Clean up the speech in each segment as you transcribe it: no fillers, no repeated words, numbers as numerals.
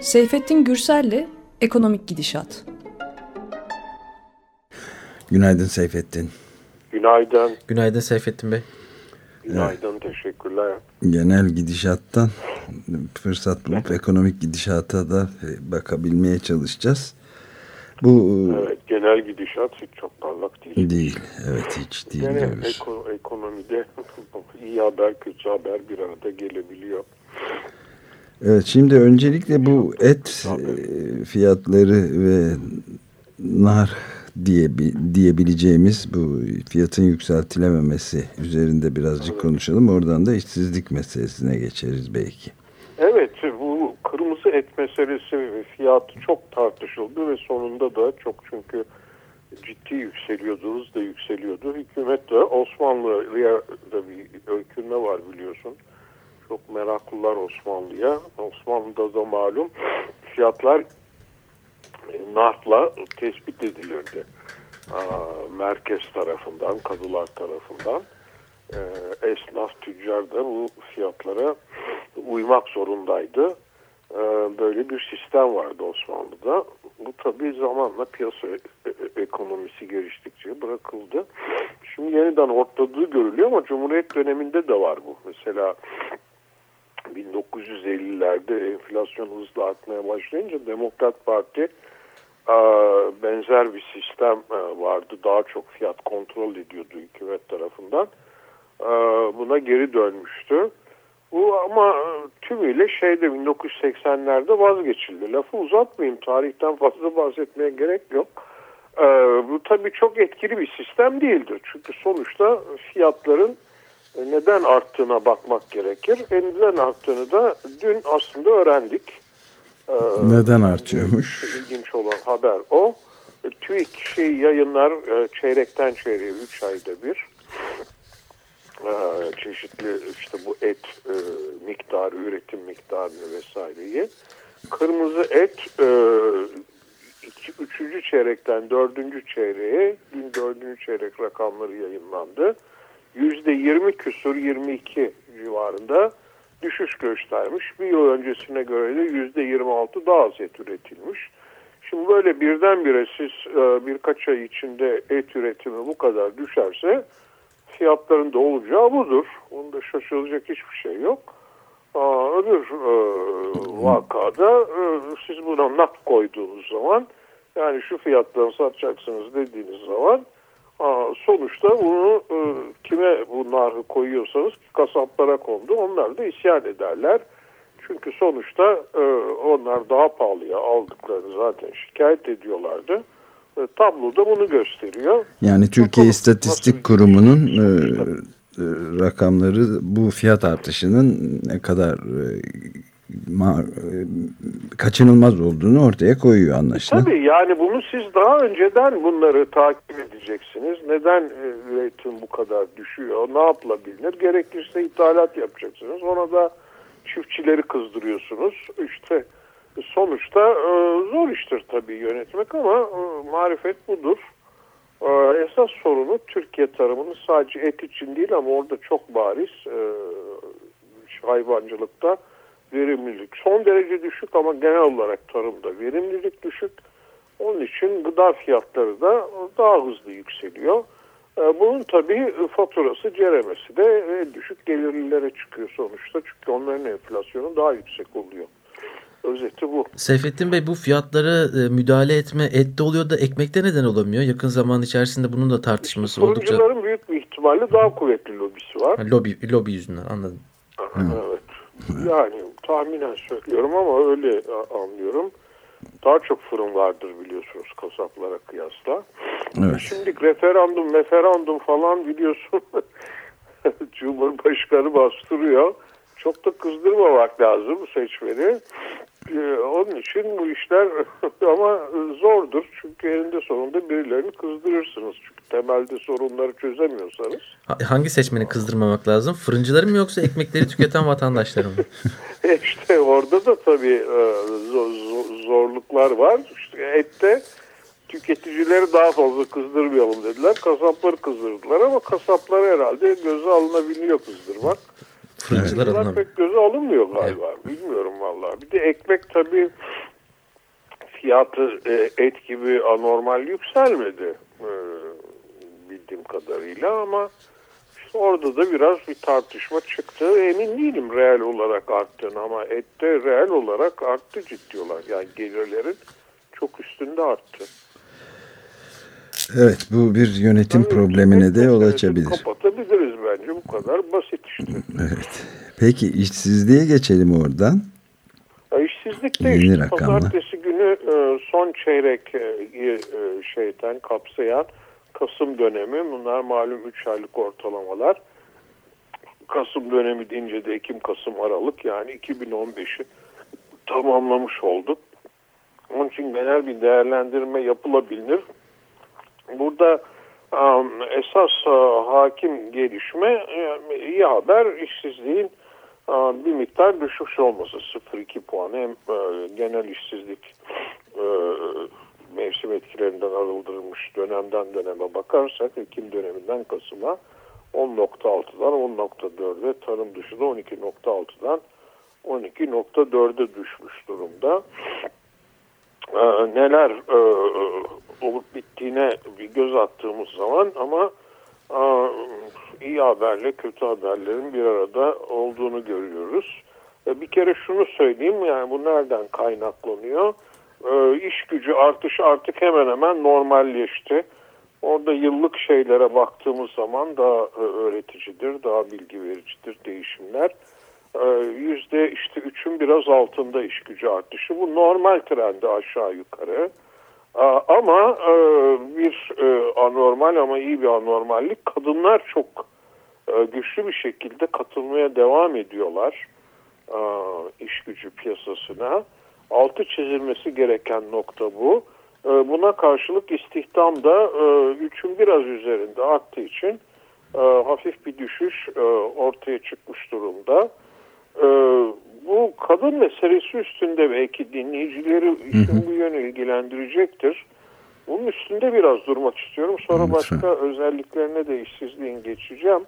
Seyfettin Gürsel'le Ekonomik Gidişat. Günaydın Seyfettin. Günaydın. Günaydın Seyfettin Bey. Günaydın, teşekkürler. Genel gidişattan fırsat bulup ekonomik gidişata da bakabilmeye çalışacağız. Evet, genel gidişat hiç çok parlak değil. Değil, evet hiç değil. Yani ekonomide iyi haber, kötü haber bir arada gelebiliyor. Evet, şimdi öncelikle bu et fiyatları ve nar diyebileceğimiz bu fiyatın yükseltilememesi üzerinde birazcık konuşalım. Oradan da işsizlik meselesine geçeriz belki. Evet, bu kırmızı et meselesi ve fiyatı çok tartışıldı ve sonunda da çok, çünkü ciddi yükseliyordu, hız da yükseliyordu. Hükümet de, Osmanlı'ya da bir öykünme var biliyorsun. Çok meraklılar Osmanlı'ya. Osmanlı'da da malum fiyatlar narhla tespit edilirdi. Merkez tarafından, kadılar tarafından. Esnaf, tüccar da bu fiyatlara uymak zorundaydı. Böyle bir sistem vardı Osmanlı'da. Bu tabii zamanla piyasa ekonomisi geliştikçe bırakıldı. Şimdi yeniden ortalığı görülüyor ama Cumhuriyet döneminde de var bu. Mesela 1950'lerde enflasyon hızla artmaya başlayınca Demokrat Parti benzer bir sistem vardı. Daha çok fiyat kontrol ediyordu hükümet tarafından. Buna geri dönmüştü. Bu ama tümüyle 1980'lerde vazgeçildi. Lafı uzatmayayım. Tarihten fazla bahsetmeye gerek yok. Bu tabii çok etkili bir sistem değildir. Çünkü sonuçta fiyatların neden arttığına bakmak gerekir. Neden arttığını da dün aslında öğrendik. Neden artıyormuş? İlginç olan haber o. TÜİK yayınlar çeyrekten çeyreğe 3 ayda bir. Çeşitli işte bu et miktarı, üretim miktarını vesaireyi. Kırmızı et 3. çeyrekten 4. çeyreğe, dün 4. çeyrek rakamları yayınlandı. %20 küsur 22 civarında düşüş göstermiş. Bir yıl öncesine göre de %26 daha az et üretilmiş. Şimdi böyle birdenbire siz birkaç ay içinde et üretimi bu kadar düşerse fiyatların da olacağı budur. Onda şaşılacak hiçbir şey yok. Öbür vakada siz buna nat koyduğunuz zaman, yani şu fiyattan satacaksınız dediğiniz zaman, sonuçta bunu kime bu narhı koyuyorsanız kasaplara kondu. Onlar da isyan ederler. Çünkü sonuçta onlar daha pahalıya aldıklarını zaten şikayet ediyorlardı. Tablo da bunu gösteriyor. Yani Türkiye İstatistik Kurumu'nun rakamları bu fiyat artışının ne kadar kaçınılmaz olduğunu ortaya koyuyor anlaşılan. Tabii, yani bunu siz daha önceden bunları takip edeceksiniz. Neden üretim bu kadar düşüyor? Ne yapılabilir? Gerekirse ithalat yapacaksınız. Ona da çiftçileri kızdırıyorsunuz. İşte sonuçta zor iştir tabii yönetmek ama marifet budur. Esas sorunu Türkiye tarımının sadece et için değil ama orada çok bariz hayvancılıkta verimlilik son derece düşük ama genel olarak tarımda verimlilik düşük. Onun için gıda fiyatları da daha hızlı yükseliyor. Bunun tabii faturası, ceremesi de düşük gelirlilere çıkıyor sonuçta. Çünkü onların enflasyonu daha yüksek oluyor. Özeti bu. Seyfettin Bey, bu fiyatlara müdahale etme ette oluyor da ekmekte neden olamıyor? Yakın zaman içerisinde bunun da tartışması oldukça... Fırıncıların büyük bir ihtimalle daha kuvvetli lobisi var. Lobi yüzünden, anladım. Evet. Yani tahminen söylüyorum ama öyle anlıyorum. Daha çok fırın vardır biliyorsunuz kasaplara kıyasla. Evet. Şimdi referandum falan biliyorsun Cumhurbaşkanı bastırıyor. Çok da kızdırmamak lazım seçmeni. Onun için bu işler ama zordur. Çünkü eninde sonunda birilerini kızdırırsınız. Çünkü temelde sorunları çözemiyorsanız. Hangi seçmeni kızdırmamak lazım? Fırıncıları mı yoksa ekmekleri tüketen vatandaşları mı? İşte orada da tabii zorluklar var. İşte ette tüketicileri daha fazla kızdırmayalım dediler. Kasapları kızdırdılar ama kasapları herhalde göze alınabiliyor kızdırmak. Fırıncılar anlamıyor. Pek göze alınmıyor galiba. Evet. Bilmiyorum vallahi. Bir de ekmek tabii fiyatı et gibi anormal yükselmedi bildiğim kadarıyla ama işte orada da biraz bir tartışma çıktı. Emin değilim reel olarak arttığını ama ette reel olarak arttı ciddi olarak. Yani gelirlerin çok üstünde arttı. Evet, bu bir yönetim problemine de yol açabilir. Kapatabiliriz bence, bu kadar basit işte. Evet. Peki işsizliğe geçelim oradan. İşsizlikte işte pazartesi günü son çeyrek şeyden kapsayan Kasım dönemi, bunlar malum 3 aylık ortalamalar. Kasım dönemi deyince de Ekim, Kasım, Aralık, yani 2015'i tamamlamış olduk. Onun için genel bir değerlendirme yapılabilir. Burada esas hakim gelişme, iyi haber, işsizliğin bir miktar düşmüş olması, 0,2 puan. Hem genel işsizlik mevsim etkilerinden arındırılmış dönemden döneme bakarsak Ekim döneminden Kasım'a 10,6'dan 10,4'e, tarım dışı da 12,6'dan 12,4'e düşmüş durumda. Neler olup bittiğine bir göz attığımız zaman ama iyi haberle kötü haberlerin bir arada olduğunu görüyoruz. Bir kere şunu söyleyeyim, yani bu nereden kaynaklanıyor? İş gücü artışı artık hemen hemen normalleşti. Orada yıllık şeylere baktığımız zaman daha öğreticidir, daha bilgi vericidir değişimler. %3'ün biraz altında iş gücü artışı. Bu normal trendi aşağı yukarı. Ama bir anormal ama iyi bir anormallik. Kadınlar çok güçlü bir şekilde katılmaya devam ediyorlar iş gücü piyasasına. Altı çizilmesi gereken nokta bu. Buna karşılık istihdam da 3'ün biraz üzerinde arttığı için hafif bir düşüş ortaya çıkmış durumda. Bu kadın meselesi üstünde belki dinleyicileri işin bu yönü ilgilendirecektir. Bunun üstünde biraz durmak istiyorum. Sonra başka özelliklerine de işsizliğin geçeceğim.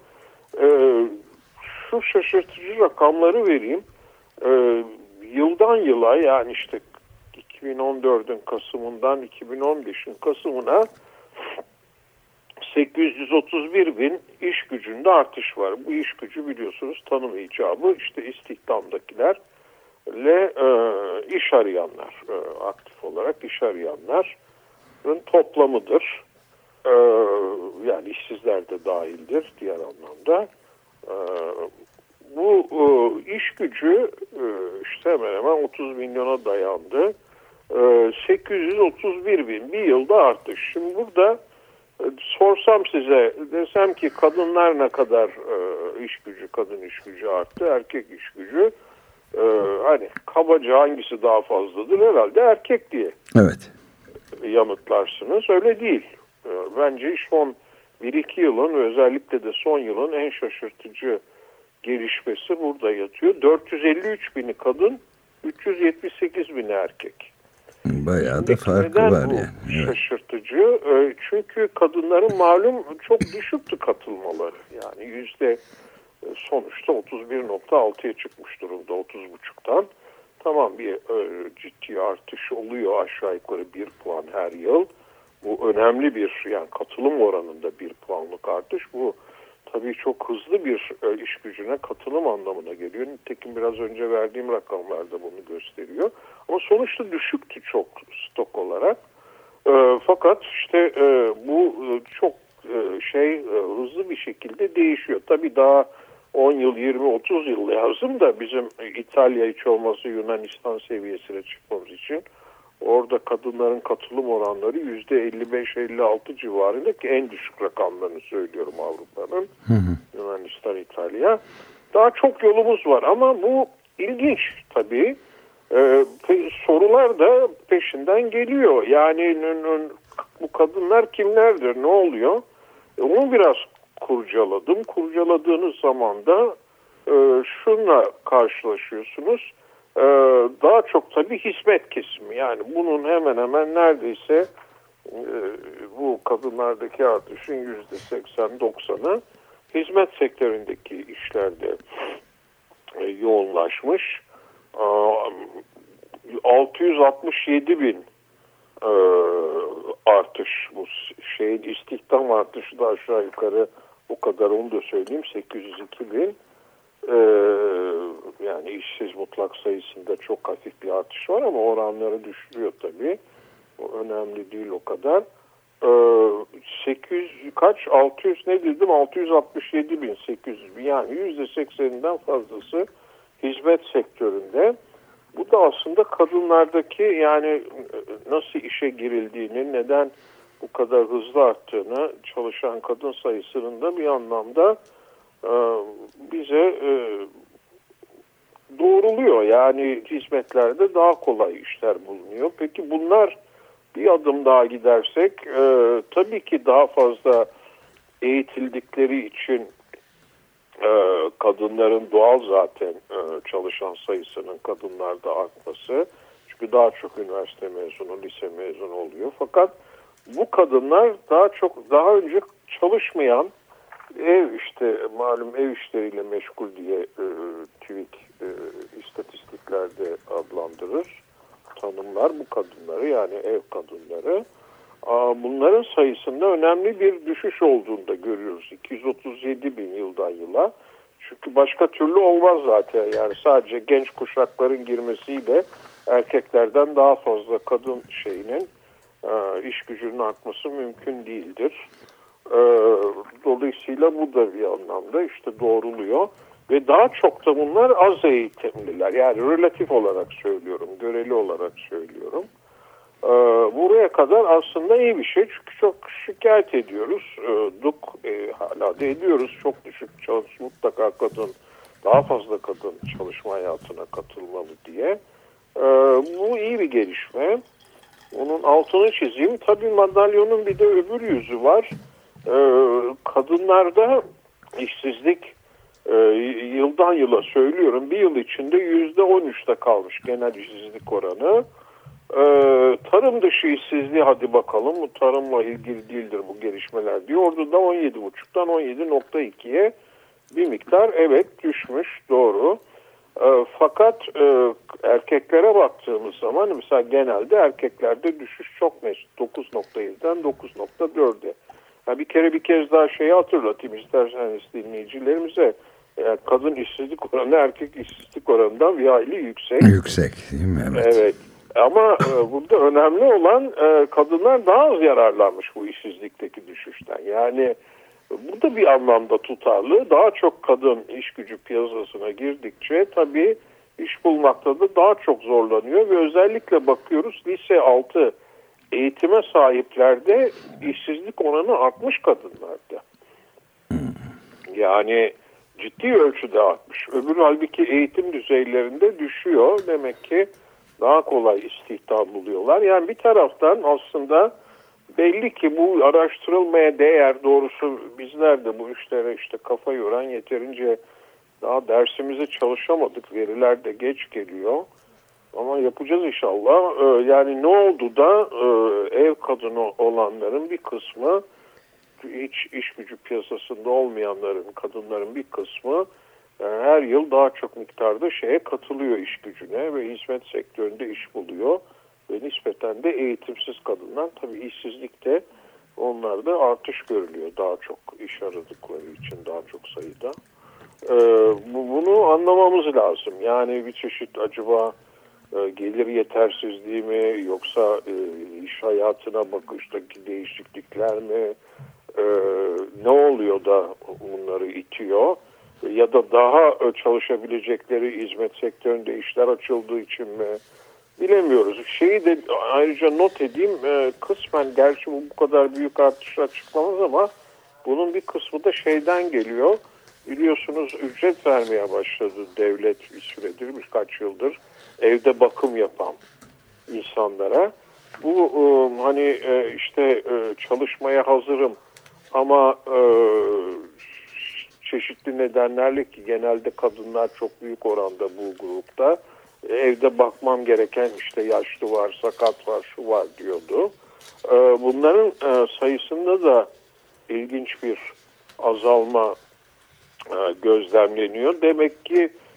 Şu şaşırtıcı rakamları vereyim. Yıldan yıla, yani işte 2014'ün Kasım'ından 2015'in Kasım'ına 831 bin iş gücünde artış var. Bu iş gücü biliyorsunuz tanım icabı işte istihdamdakilerle iş arayanlar, aktif olarak iş arayanların toplamıdır. Yani işsizler de dahildir diğer anlamda. Bu iş gücü işte hemen hemen 30 milyona dayandı. 831 bin bir yılda artış. Şimdi burada sorsam size, desem ki kadınlar ne kadar iş gücü, kadın iş gücü arttı, erkek iş gücü, hani kabaca hangisi daha fazladır, herhalde erkek diye yanıtlarsınız. Öyle değil. Bence son 1-2 yılın, özellikle de son yılın en şaşırtıcı gelişmesi burada yatıyor. 453 bini kadın, 378 bini erkek. Bayağı da farkı var yani. Evet. Şaşırtıcı. Çünkü kadınların malum çok düşüktü katılmaları. Yani sonuçta 31,6'ya çıkmış durumda 30,5'tan. Tamam, bir ciddi artış oluyor, aşağı yukarı 1 puan her yıl. Bu önemli bir, yani katılım oranında 1 puanlık artış. Bu tabii çok hızlı bir iş gücüne katılım anlamına geliyor. Nitekim biraz önce verdiğim rakamlar da bunu gösteriyor. Ama sonuçta düşüktü çok stok olarak. Fakat işte bu çok hızlı bir şekilde değişiyor. Tabii daha 10 yıl, 20, 30 yıl lazım da bizim İtalya, hiç olmazsa Yunanistan seviyesine çıkmamız için. Orada kadınların katılım oranları %55-56 civarında, ki en düşük rakamlarını söylüyorum Avrupa'nın. Yunanistan, İtalya. Daha çok yolumuz var ama bu ilginç tabii. Sorular da peşinden geliyor. Yani bu kadınlar kimlerdir, ne oluyor? Onu biraz kurcaladım. Kurcaladığınız zaman da şunla karşılaşıyorsunuz. Daha çok tabii hizmet kesimi. Yani bunun hemen hemen neredeyse bu kadınlardaki artışın %80-90'ı hizmet sektöründeki işlerde yoğunlaşmış. 667 bin artış, bu şeyin istihdam artışı da aşağı yukarı o kadar, onu da söyleyeyim, 802 bin. Yani işsiz mutlak sayısında çok hafif bir artış var ama oranları düşürüyor tabii. O önemli değil o kadar. 600 ne dedim, 667 bin, 800 bin, yani %80'inden fazlası hizmet sektöründe. Bu da aslında kadınlardaki, yani nasıl işe girildiğini, neden bu kadar hızlı arttığını, çalışan kadın sayısının da bir anlamda bize doğruluyor. Yani hizmetlerde daha kolay işler bulunuyor. Peki bunlar, bir adım daha gidersek, tabii ki daha fazla eğitildikleri için kadınların doğal zaten çalışan sayısının kadınlarda artması. Çünkü daha çok üniversite mezunu, lise mezunu oluyor. Fakat bu kadınlar daha önce çalışmayan, malum ev işleriyle meşgul diye TÜİK istatistiklerde adlandırır, tanımlar bu kadınları, yani ev kadınları. Bunların sayısında önemli bir düşüş olduğunu da görüyoruz. 237 bin yıldan yıla. Çünkü başka türlü olmaz zaten. Yani sadece genç kuşakların girmesiyle erkeklerden daha fazla kadın iş gücünün artması mümkün değildir. Dolayısıyla bu da bir anlamda doğruluyor. Ve daha çok da bunlar az eğitimliler. Yani relatif olarak söylüyorum, göreli olarak söylüyorum. Buraya kadar aslında iyi bir şey. Çünkü çok şikayet ediyoruz. Hala da ediyoruz. Çok düşük mutlaka daha fazla kadın çalışma hayatına katılmalı diye. Bu iyi bir gelişme. Onun altını çizeyim. Tabii madalyonun bir de öbür yüzü var. Kadınlarda işsizlik yıldan yıla söylüyorum, bir yıl içinde %13'te kalmış genel işsizlik oranı. Tarım dışı işsizliği, hadi bakalım, bu tarımla ilgili değildir bu gelişmeler diyor. Orada da 17,5'tan 17,2'ye bir miktar düşmüş, doğru. Fakat erkeklere baktığımız zaman mesela genelde erkeklerde düşüş çok mesut, 9,7'den 9,4'e. Bir kez daha hatırlatayım isterseniz dinleyicilerimize. Kadın işsizlik oranı erkek işsizlik oranından bir hayli yüksek. Yüksek değil mi? Evet. Ama burada önemli olan kadınlar daha az yararlanmış bu işsizlikteki düşüşten. Yani bu da bir anlamda tutarlı. Daha çok kadın iş gücü piyasasına girdikçe tabii iş bulmakta da daha çok zorlanıyor ve özellikle bakıyoruz lise altı eğitime sahiplerde işsizlik oranı artmış kadınlarda. Yani ciddi ölçüde artmış. Halbuki eğitim düzeylerinde düşüyor. Demek ki daha kolay istihdam buluyorlar. Yani bir taraftan aslında belli ki bu araştırılmaya değer, doğrusu bizler de bu işlere kafa yoran yeterince daha dersimize çalışamadık. Veriler de geç geliyor. Ama yapacağız inşallah. Yani ne oldu da ev kadını olanların bir kısmı, hiç iş gücü piyasasında olmayanların, kadınların bir kısmı her yıl daha çok miktarda katılıyor iş gücüne ve hizmet sektöründe iş buluyor. Ve nispeten de eğitimsiz kadınlar, tabii işsizlikte onlarda artış görülüyor. Daha çok iş aradıkları için daha çok sayıda. Bunu anlamamız lazım. Yani bir çeşit acaba gelir yetersizliği mi, yoksa iş hayatına bakıştaki değişiklikler mi, ne oluyor da bunları itiyor, ya da daha çalışabilecekleri hizmet sektöründe işler açıldığı için mi, bilemiyoruz. Şeyi de ayrıca not edeyim, kısmen gerçi bu kadar büyük artış açıklamaz ama bunun bir kısmı da şeyden geliyor. Biliyorsunuz ücret vermeye başladı devlet bir süredir, birkaç yıldır evde bakım yapan insanlara. Bu çalışmaya hazırım ama çeşitli nedenlerle, ki genelde kadınlar çok büyük oranda bu grupta, evde bakmam gereken yaşlı var, sakat var, şu var diyordu. Bunların sayısında da ilginç bir azalma gözlemleniyor. Demek ki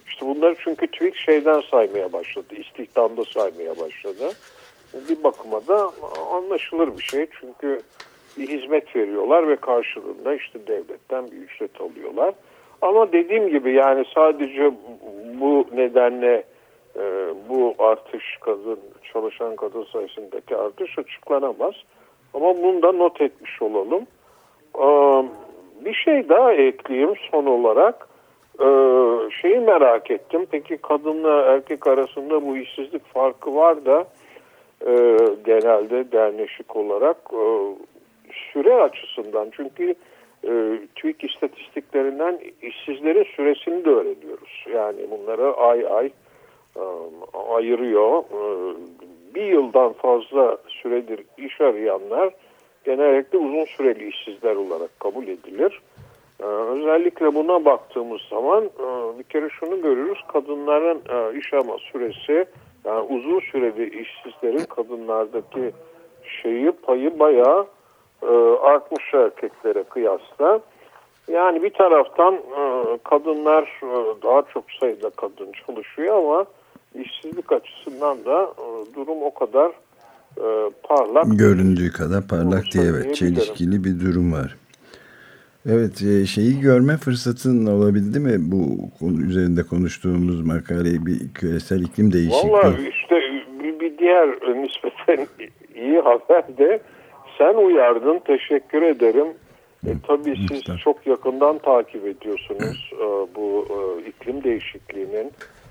İşte bunları çünkü TÜİK şeyden saymaya başladı, istihdamda saymaya başladı. Bir bakıma da anlaşılır bir şey çünkü bir hizmet veriyorlar ve karşılığında işte devletten bir ücret alıyorlar. Ama dediğim gibi yani sadece bu nedenle bu artış çalışan kadın sayısındaki artış açıklanamaz. Ama bunu da not etmiş olalım. Bir şey daha ekleyeyim son olarak. Şeyi merak ettim. Peki kadınla erkek arasında bu işsizlik farkı var da genelde derneşik olarak süre açısından çünkü TÜİK istatistiklerinden işsizlerin süresini de öğreniyoruz. Yani bunları ay ay ayırıyor. Bir yıldan fazla süredir iş arayanlar genellikle uzun süreli işsizler olarak kabul edilir. Özellikle buna baktığımız zaman bir kere şunu görürüz. Kadınların iş arama süresi yani uzun süreli işsizlerin kadınlardaki payı bayağı artmış erkeklere kıyasla. Yani bir taraftan kadınlar daha çok sayıda kadın çalışıyor ama işsizlik açısından da durum o kadar parlak. Göründüğü kadar parlak diye evet çelişkili bir durum var. Evet şeyi görme fırsatın olabildi mi bu konu üzerinde konuştuğumuz makaleyi bir küresel iklim değişikliği? Vallahi işte bir diğer nispeten iyi haber de sen uyardın teşekkür ederim. Tabii siz çok yakından takip ediyorsunuz bu iklim değişikliğinin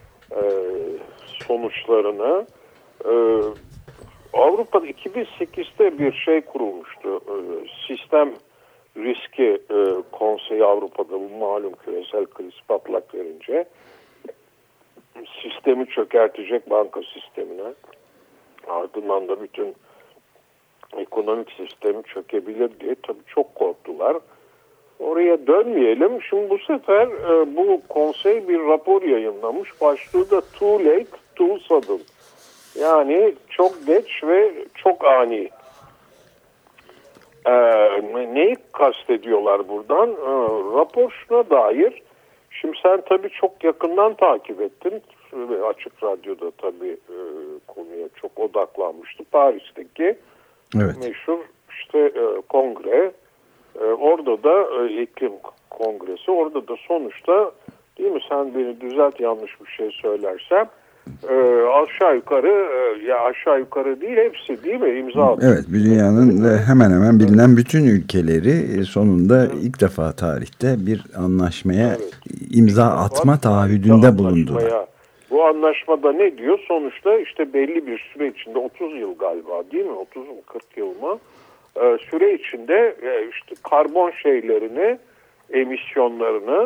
sonuçlarını. Avrupa'da 2008'de bir şey kurulmuştu. Sistem riski konseyi Avrupa'da bu malum küresel kriz patlak verince sistemi çökertecek banka sistemine ardından da bütün ekonomik sistemi çökebilir diye tabii çok korktular. Oraya dönmeyelim. Şimdi bu sefer bu konsey bir rapor yayınlamış. Başlığı da Too Late, Too Sudden. Yani çok geç ve çok ani. Neyi kastediyorlar buradan? Rapor şuna dair. Şimdi sen tabii çok yakından takip ettin. Açık Radyo'da tabii konuya çok odaklanmıştı. Paris'teki meşhur işte kongre. Orada da iklim kongresi. Orada da sonuçta değil mi sen beni düzelt yanlış bir şey söylersem aşağı yukarı değil hepsi değil mi imza atıyor. Evet dünyanın hemen hemen bilinen bütün ülkeleri sonunda ilk defa tarihte bir anlaşmaya imza atma taahhüdünde bulundular. Bu anlaşmada ne diyor? Sonuçta işte belli bir süre içinde 30 yıl galiba değil mi? 30 mu 40 yıl mı? Süre içinde işte karbon emisyonlarını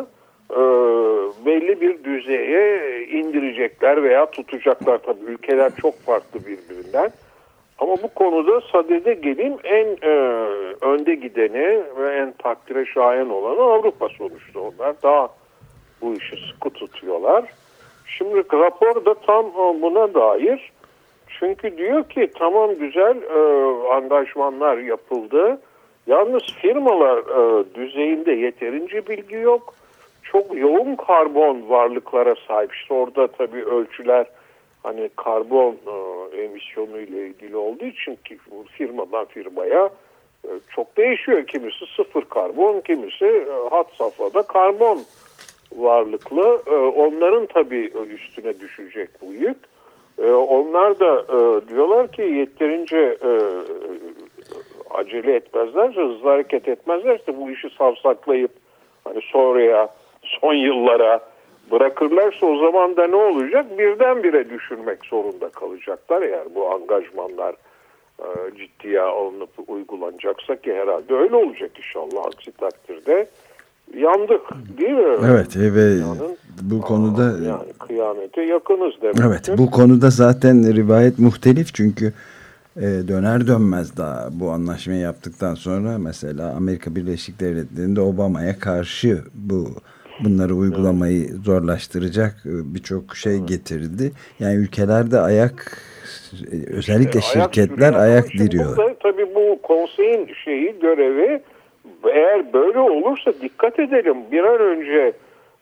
belli bir düzeye indirecekler veya tutacaklar. Tabii ülkeler çok farklı birbirinden. Ama bu konuda sadede gelin en önde gideni ve en takdire şayan olanı Avrupa sonuçta. Onlar daha bu işi sıkı tutuyorlar. Şimdi rapor da tam buna dair. Çünkü diyor ki tamam güzel angajmanlar yapıldı. Yalnız firmalar düzeyinde yeterince bilgi yok. Çok yoğun karbon varlıklara sahip. İşte orada tabii ölçüler hani karbon emisyonu ile ilgili olduğu için ki firmadan firmaya çok değişiyor. Kimisi sıfır karbon, kimisi had safhada karbon varlıklı. Onların tabii üstüne düşecek bu yük. Onlar da diyorlar ki yeterince acele etmezlerse, hızlı hareket etmezlerse bu işi savsaklayıp hani son yıllara bırakırlarsa o zaman da ne olacak? Birdenbire düşürmek zorunda kalacaklar eğer bu angajmanlar ciddiye alınıp uygulanacaksa ki herhalde öyle olacak inşallah aksi takdirde. Yandık değil mi? Evet ve bu konuda yani kıyamete yakınız demek. Evet bu konuda zaten rivayet muhtelif çünkü döner dönmez daha bu anlaşmayı yaptıktan sonra mesela Amerika Birleşik Devletleri'nde Obama'ya karşı bunları uygulamayı zorlaştıracak birçok şey getirdi. Yani ülkelerde özellikle şirketler ayak diriyor. Tabii bu konseyin görevi eğer böyle olursa dikkat edelim bir an önce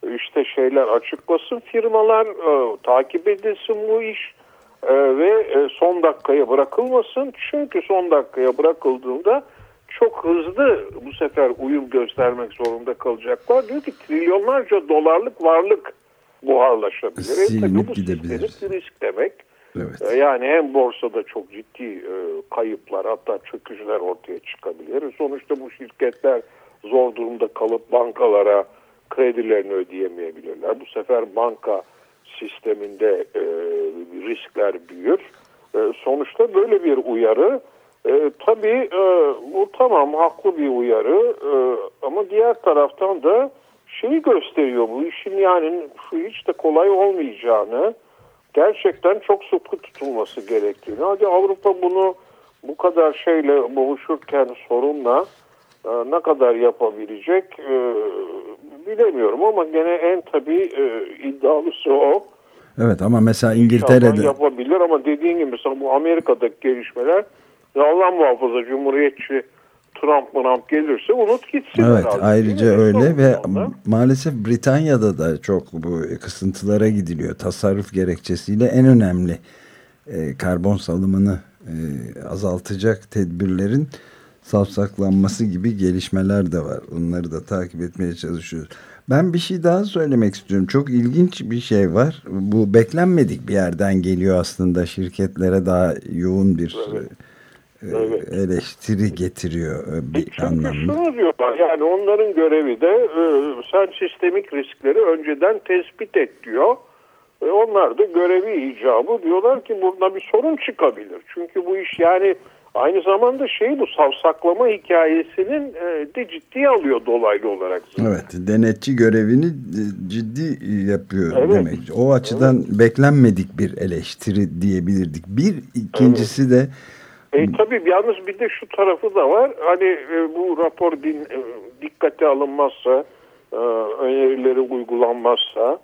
işte şeyler açıklasın firmalar, takip edilsin bu iş ve son dakikaya bırakılmasın. Çünkü son dakikaya bırakıldığında çok hızlı bu sefer uyum göstermek zorunda kalacaklar. Diyor ki trilyonlarca dolarlık varlık buharlaşabilir. Silinip bu gidebilir. sistemik risk demek. Evet. Yani hem borsada çok ciddi kayıplar, hatta çöküşler ortaya çıkabilir. Sonuçta bu şirketler zor durumda kalıp bankalara kredilerini ödeyemeyebilirler. Bu sefer banka sisteminde riskler büyür. Sonuçta böyle bir uyarı. Tabii bu tamam, haklı bir uyarı ama diğer taraftan da şeyi gösteriyor, bu işin yani hiç de kolay olmayacağını, gerçekten çok sıkı tutulması gerektiğini. Hadi Avrupa bunu bu kadar şeyle boğuşurken, sorunla ne kadar yapabilecek bilemiyorum ama gene en tabii iddialısı o. Evet ama mesela İngiltere'de yapabilir ama dediğin gibi mesela bu Amerika'daki gelişmeler, ya Allah muhafaza Cumhuriyetçi Trump gelirse unut gitsin. Evet herhalde. ayrıca öyle ve maalesef Britanya'da da çok bu kısıntılara gidiliyor. Tasarruf gerekçesiyle en önemli karbon salımını azaltacak tedbirlerin savsaklanması gibi gelişmeler de var. Onları da takip etmeye çalışıyoruz. Ben bir şey daha söylemek istiyorum. Çok ilginç bir şey var. Bu beklenmedik bir yerden geliyor aslında. Şirketlere daha yoğun bir eleştiri getiriyor bir anlamda. Çünkü şunu diyorlar, yani onların görevi de sen sistemik riskleri önceden tespit et diyor. Onlar da görevi icabı diyorlar ki burada bir sorun çıkabilir. Çünkü bu iş yani aynı zamanda bu savsaklama hikayesinin de ciddiye alıyor dolaylı olarak. Evet, denetçi görevini ciddi yapıyor demek. O açıdan beklenmedik bir eleştiri diyebilirdik. İkincisi de tabii yalnız bir de şu tarafı da var. Hani bu rapor dikkate alınmazsa, önerileri uygulanmazsa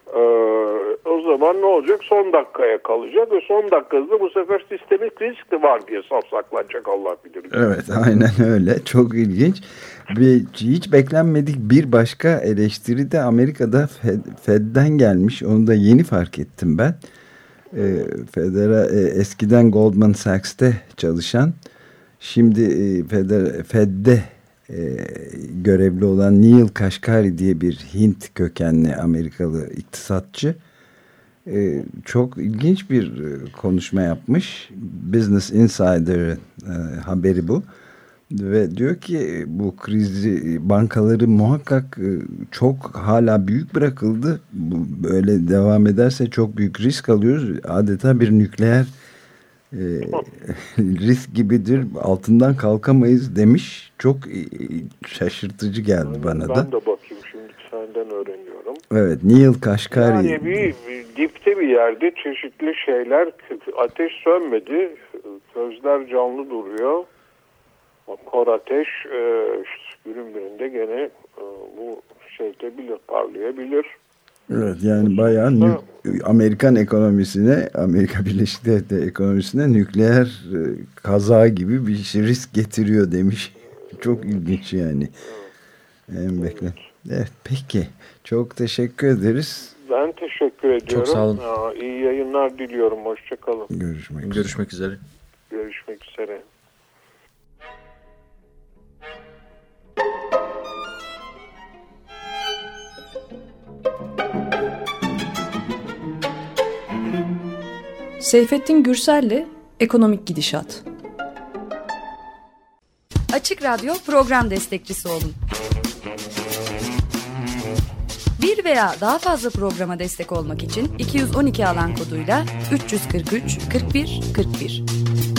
o zaman ne olacak? Son dakikaya kalacak ve son dakikada bu sefer sistemik risk de var diye savsaklanacak, Allah bilir. Evet, aynen öyle. Çok ilginç. Hiç beklenmedik bir başka eleştiri de Amerika'da Fed'den gelmiş. Onu da yeni fark ettim ben. Eskiden Goldman Sachs'te çalışan, şimdi Fed'de görevli olan Neil Kashkari diye bir Hint kökenli Amerikalı iktisatçı çok ilginç bir konuşma yapmış. Business Insider'ın haberi bu. Ve diyor ki bu krizi, bankaları muhakkak çok hala büyük bırakıldı. Böyle devam ederse çok büyük risk alıyoruz. Adeta bir nükleer risk gibidir. Altından kalkamayız demiş. Çok şaşırtıcı geldi bana da. Ben de bakayım şimdi, senden öğreniyorum. Evet, Neil Kashkari. Yani bir dipte bir yerde çeşitli şeyler, ateş sönmedi. Közler canlı duruyor. Kor ateş günün birinde gene bu parlayabilir. Evet, yani bayağı Amerikan ekonomisine, Amerika Birleşik Devletleri ekonomisine nükleer kaza gibi bir risk getiriyor demiş. Çok ilginç yani. Evet, peki. Çok teşekkür ederiz. Ben teşekkür ediyorum. Çok sağ olun. İyi yayınlar diliyorum. Hoşçakalın. Görüşmek üzere. Görüşmek üzere. Seyfettin Gürsel'le Ekonomik Gidişat. Açık Radyo program destekçisi olun. Bir veya daha fazla programa destek olmak için 212 alan koduyla 343 41 41.